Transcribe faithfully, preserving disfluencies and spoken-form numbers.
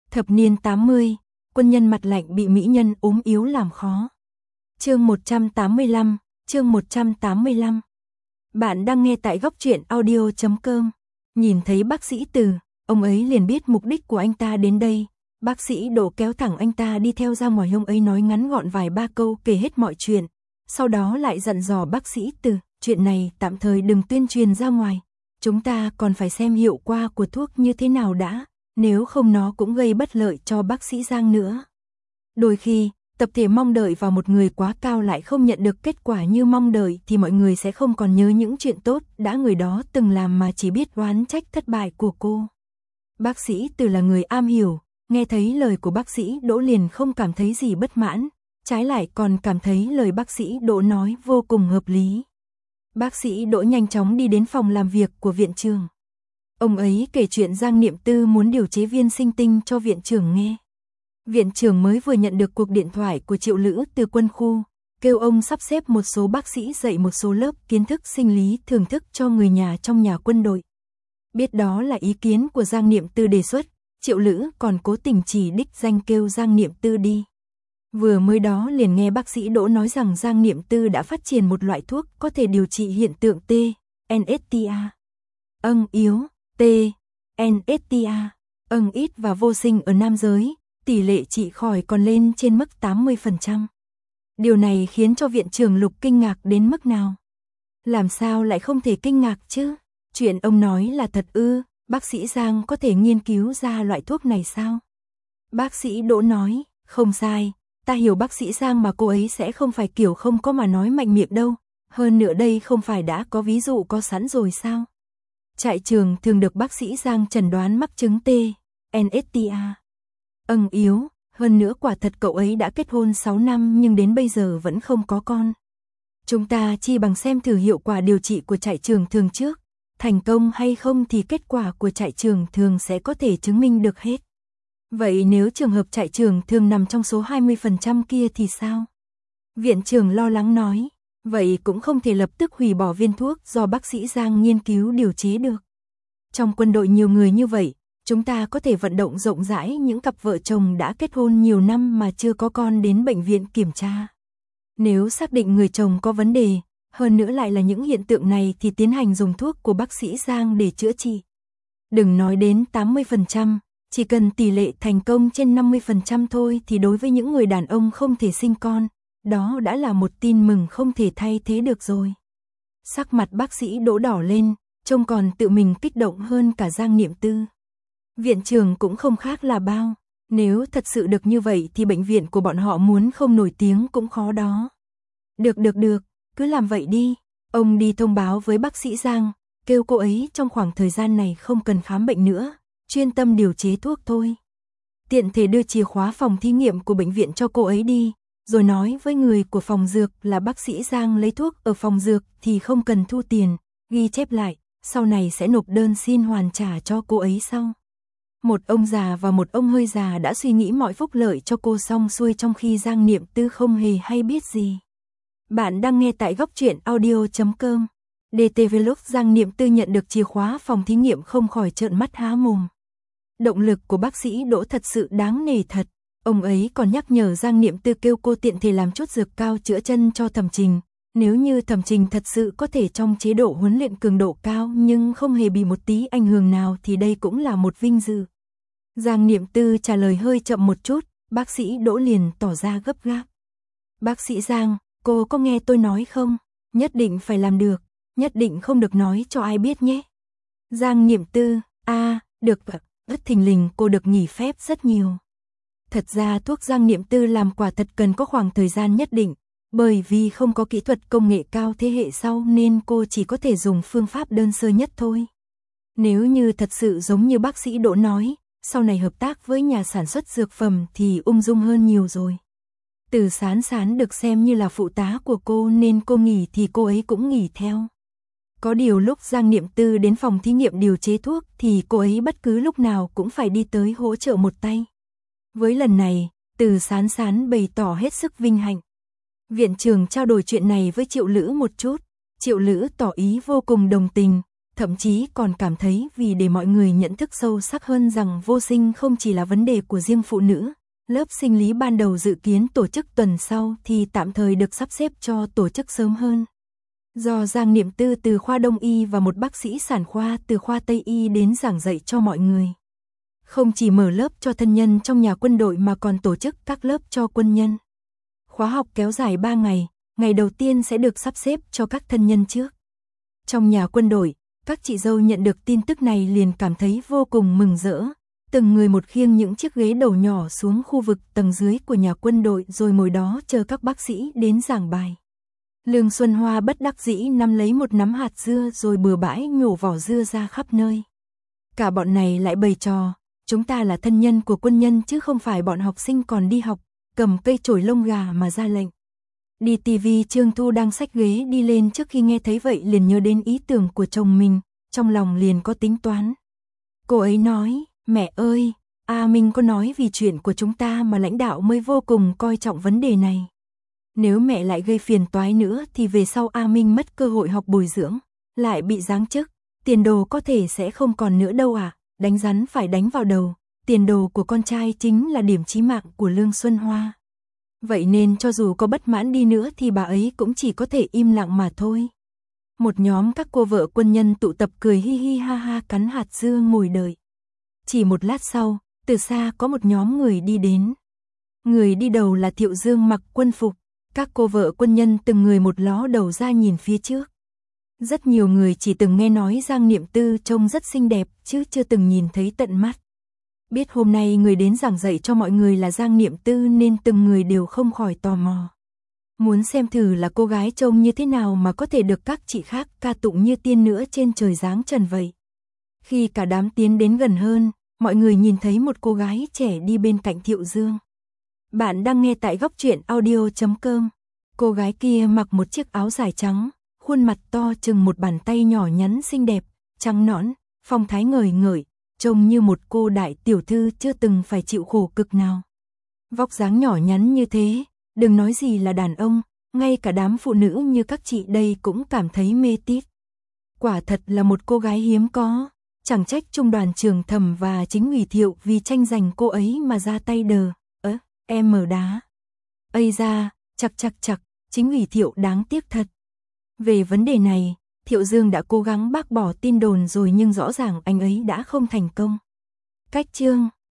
Thập niên tám mươi, quân nhân mặt lạnh bị mỹ nhân ốm yếu làm khó. Chương một trăm tám mươi lăm, chương một trăm tám mươi lăm. Bạn đang nghe tại góc truyện audio chấm com. Nhìn thấy bác sĩ Từ, ông ấy liền biết mục đích của anh ta đến đây. Bác sĩ Đỗ kéo thẳng anh ta đi theo ra ngoài, ông ấy nói ngắn gọn vài ba câu kể hết mọi chuyện. Sau đó lại dặn dò bác sĩ Từ, chuyện này tạm thời đừng tuyên truyền ra ngoài. Chúng ta còn phải xem hiệu quả của thuốc như thế nào đã, nếu không nó cũng gây bất lợi cho bác sĩ Giang nữa. Đôi khi, tập thể mong đợi vào một người quá cao lại không nhận được kết quả như mong đợi thì mọi người sẽ không còn nhớ những chuyện tốt đã người đó từng làm mà chỉ biết oán trách thất bại của cô. Bác sĩ Từ là người am hiểu, nghe thấy lời của bác sĩ Đỗ liền không cảm thấy gì bất mãn, trái lại còn cảm thấy lời bác sĩ Đỗ nói vô cùng hợp lý. Bác sĩ Đỗ nhanh chóng đi đến phòng làm việc của viện trưởng. Ông ấy kể chuyện Giang Niệm Tư muốn điều chế viên sinh tinh cho viện trưởng nghe. Viện trưởng mới vừa nhận được cuộc điện thoại của Triệu Lữ từ quân khu, kêu ông sắp xếp một số bác sĩ dạy một số lớp kiến thức sinh lý thưởng thức cho người nhà trong nhà quân đội. Biết đó là ý kiến của Giang Niệm Tư đề xuất, Triệu Lữ còn cố tình chỉ đích danh kêu Giang Niệm Tư đi. Vừa mới đó liền nghe bác sĩ Đỗ nói rằng Giang Niệm Tư đã phát triển một loại thuốc có thể điều trị hiện tượng T, en ét tê a, âng yếu, T, en ét tê a, âng ít và vô sinh ở nam giới, tỷ lệ trị khỏi còn lên trên mức tám mươi phần trăm. Điều này khiến cho viện trưởng Lục kinh ngạc đến mức nào? Làm sao lại không thể kinh ngạc chứ? Chuyện ông nói là thật ư? Bác sĩ Giang có thể nghiên cứu ra loại thuốc này sao? Bác sĩ Đỗ nói, không sai, ta hiểu bác sĩ Giang mà cô ấy sẽ không phải kiểu không có mà nói mạnh miệng đâu. Hơn nữa đây không phải đã có ví dụ có sẵn rồi sao? Trại trường thường được bác sĩ Giang chẩn đoán mắc chứng T, en ét tê a, âng yếu, hơn nữa quả thật cậu ấy đã kết hôn sáu năm nhưng đến bây giờ vẫn không có con. Chúng ta chi bằng xem thử hiệu quả điều trị của trại trường thường trước, thành công hay không thì kết quả của trại trường thường sẽ có thể chứng minh được hết. Vậy nếu trường hợp trại trường thường nằm trong số hai mươi phần trăm kia thì sao? Viện trưởng lo lắng nói, vậy cũng không thể lập tức hủy bỏ viên thuốc do bác sĩ Giang nghiên cứu điều chế được. Trong quân đội nhiều người như vậy, chúng ta có thể vận động rộng rãi những cặp vợ chồng đã kết hôn nhiều năm mà chưa có con đến bệnh viện kiểm tra. Nếu xác định người chồng có vấn đề, hơn nữa lại là những hiện tượng này thì tiến hành dùng thuốc của bác sĩ Giang để chữa trị. Đừng nói đến tám mươi phần trăm, chỉ cần tỷ lệ thành công trên năm mươi phần trăm thôi thì đối với những người đàn ông không thể sinh con, đó đã là một tin mừng không thể thay thế được rồi. Sắc mặt bác sĩ Đỗ đỏ lên, trông còn tự mình kích động hơn cả Giang Niệm Tư. Viện trưởng cũng không khác là bao, nếu thật sự được như vậy thì bệnh viện của bọn họ muốn không nổi tiếng cũng khó đó. Được được được, cứ làm vậy đi, ông đi thông báo với bác sĩ Giang, kêu cô ấy trong khoảng thời gian này không cần khám bệnh nữa, chuyên tâm điều chế thuốc thôi. Tiện thể đưa chìa khóa phòng thí nghiệm của bệnh viện cho cô ấy đi, rồi nói với người của phòng dược là bác sĩ Giang lấy thuốc ở phòng dược thì không cần thu tiền, ghi chép lại, sau này sẽ nộp đơn xin hoàn trả cho cô ấy sau. Một ông già và một ông hơi già đã suy nghĩ mọi phúc lợi cho cô xong xuôi trong khi Giang Niệm Tư không hề hay biết gì. Bạn đang nghe tại góc truyện audio chấm com. đê tê vê lúc Giang Niệm Tư nhận được chìa khóa phòng thí nghiệm không khỏi trợn mắt há mồm. Động lực của bác sĩ Đỗ thật sự đáng nể thật. Ông ấy còn nhắc nhở Giang Niệm Tư kêu cô tiện thể làm chút dược cao chữa chân cho Thẩm Trình. Nếu như Thẩm Trình thật sự có thể trong chế độ huấn luyện cường độ cao nhưng không hề bị một tí ảnh hưởng nào thì đây cũng là một vinh dự. Giang Niệm Tư trả lời hơi chậm một chút, bác sĩ Đỗ liền tỏ ra gấp gáp. Bác sĩ Giang, cô có nghe tôi nói không? Nhất định phải làm được, nhất định không được nói cho ai biết nhé. Giang Niệm Tư, a à, được, bất thình lình cô được nghỉ phép rất nhiều. Thật ra thuốc Giang Niệm Tư làm quả thật cần có khoảng thời gian nhất định, bởi vì không có kỹ thuật công nghệ cao thế hệ sau nên cô chỉ có thể dùng phương pháp đơn sơ nhất thôi. Nếu như thật sự giống như bác sĩ Đỗ nói, sau này hợp tác với nhà sản xuất dược phẩm thì ung dung hơn nhiều rồi. Từ Sán Sán được xem như là phụ tá của cô nên cô nghỉ thì cô ấy cũng nghỉ theo. Có điều lúc Giang Niệm Tư đến phòng thí nghiệm điều chế thuốc thì cô ấy bất cứ lúc nào cũng phải đi tới hỗ trợ một tay. Với lần này, Từ Sán Sán bày tỏ hết sức vinh hạnh. Viện trưởng trao đổi chuyện này với Triệu Lữ một chút, Triệu Lữ tỏ ý vô cùng đồng tình, thậm chí còn cảm thấy vì để mọi người nhận thức sâu sắc hơn rằng vô sinh không chỉ là vấn đề của riêng phụ nữ, lớp sinh lý ban đầu dự kiến tổ chức tuần sau thì tạm thời được sắp xếp cho tổ chức sớm hơn. Do Giang Niệm Tư từ khoa Đông Y và một bác sĩ sản khoa từ khoa Tây Y đến giảng dạy cho mọi người. Không chỉ mở lớp cho thân nhân trong nhà quân đội mà còn tổ chức các lớp cho quân nhân. Khóa học kéo dài ba ngày, ngày đầu tiên sẽ được sắp xếp cho các thân nhân trước. Trong nhà quân đội, các chị dâu nhận được tin tức này liền cảm thấy vô cùng mừng rỡ. Từng người một khiêng những chiếc ghế đầu nhỏ xuống khu vực tầng dưới của nhà quân đội rồi ngồi đó chờ các bác sĩ đến giảng bài. Lương Xuân Hoa bất đắc dĩ nắm lấy một nắm hạt dưa rồi bừa bãi nhổ vỏ dưa ra khắp nơi. Cả bọn này lại bày trò, chúng ta là thân nhân của quân nhân chứ không phải bọn học sinh còn đi học, cầm cây chổi lông gà mà ra lệnh. Đi tivi Trương Thu đang xách ghế đi lên trước khi nghe thấy vậy liền nhớ đến ý tưởng của chồng mình, trong lòng liền có tính toán. Cô ấy nói, mẹ ơi, A Minh có nói vì chuyện của chúng ta mà lãnh đạo mới vô cùng coi trọng vấn đề này. Nếu mẹ lại gây phiền toái nữa thì về sau A Minh mất cơ hội học bồi dưỡng, lại bị giáng chức, tiền đồ có thể sẽ không còn nữa đâu à, đánh rắn phải đánh vào đầu, tiền đồ của con trai chính là điểm chí mạng của Lương Xuân Hoa. Vậy nên cho dù có bất mãn đi nữa thì bà ấy cũng chỉ có thể im lặng mà thôi. Một nhóm các cô vợ quân nhân tụ tập cười hi hi ha ha cắn hạt dưa ngồi đợi. Chỉ một lát sau, từ xa có một nhóm người đi đến. Người đi đầu là Thiệu Dương mặc quân phục, các cô vợ quân nhân từng người một ló đầu ra nhìn phía trước. Rất nhiều người chỉ từng nghe nói Giang Niệm Tư trông rất xinh đẹp chứ chưa từng nhìn thấy tận mắt. Biết hôm nay người đến giảng dạy cho mọi người là Giang Niệm Tư nên từng người đều không khỏi tò mò. Muốn xem thử là cô gái trông như thế nào mà có thể được các chị khác ca tụng như tiên nữa trên trời giáng trần vậy. Khi cả đám tiến đến gần hơn, mọi người nhìn thấy một cô gái trẻ đi bên cạnh Thiệu Dương. Bạn đang nghe tại góc truyện audio chấm com. Cô gái kia mặc một chiếc áo dài trắng, khuôn mặt to chừng một bàn tay nhỏ nhắn xinh đẹp, trắng nõn, phong thái ngời ngời, trông như một cô đại tiểu thư chưa từng phải chịu khổ cực nào. Vóc dáng nhỏ nhắn như thế, đừng nói gì là đàn ông, ngay cả đám phụ nữ như các chị đây cũng cảm thấy mê tít. Quả thật là một cô gái hiếm có, chẳng trách trung đoàn trưởng Thẩm và chính ủy Thiệu vì tranh giành cô ấy mà ra tay đờ, ớ, em mở đá. Ây da, chặt chặt chặt, chính ủy Thiệu đáng tiếc thật. Về vấn đề này, Thiệu Dương đã cố gắng bác bỏ tin đồn rồi nhưng rõ ràng anh ấy đã không thành công. Cách chương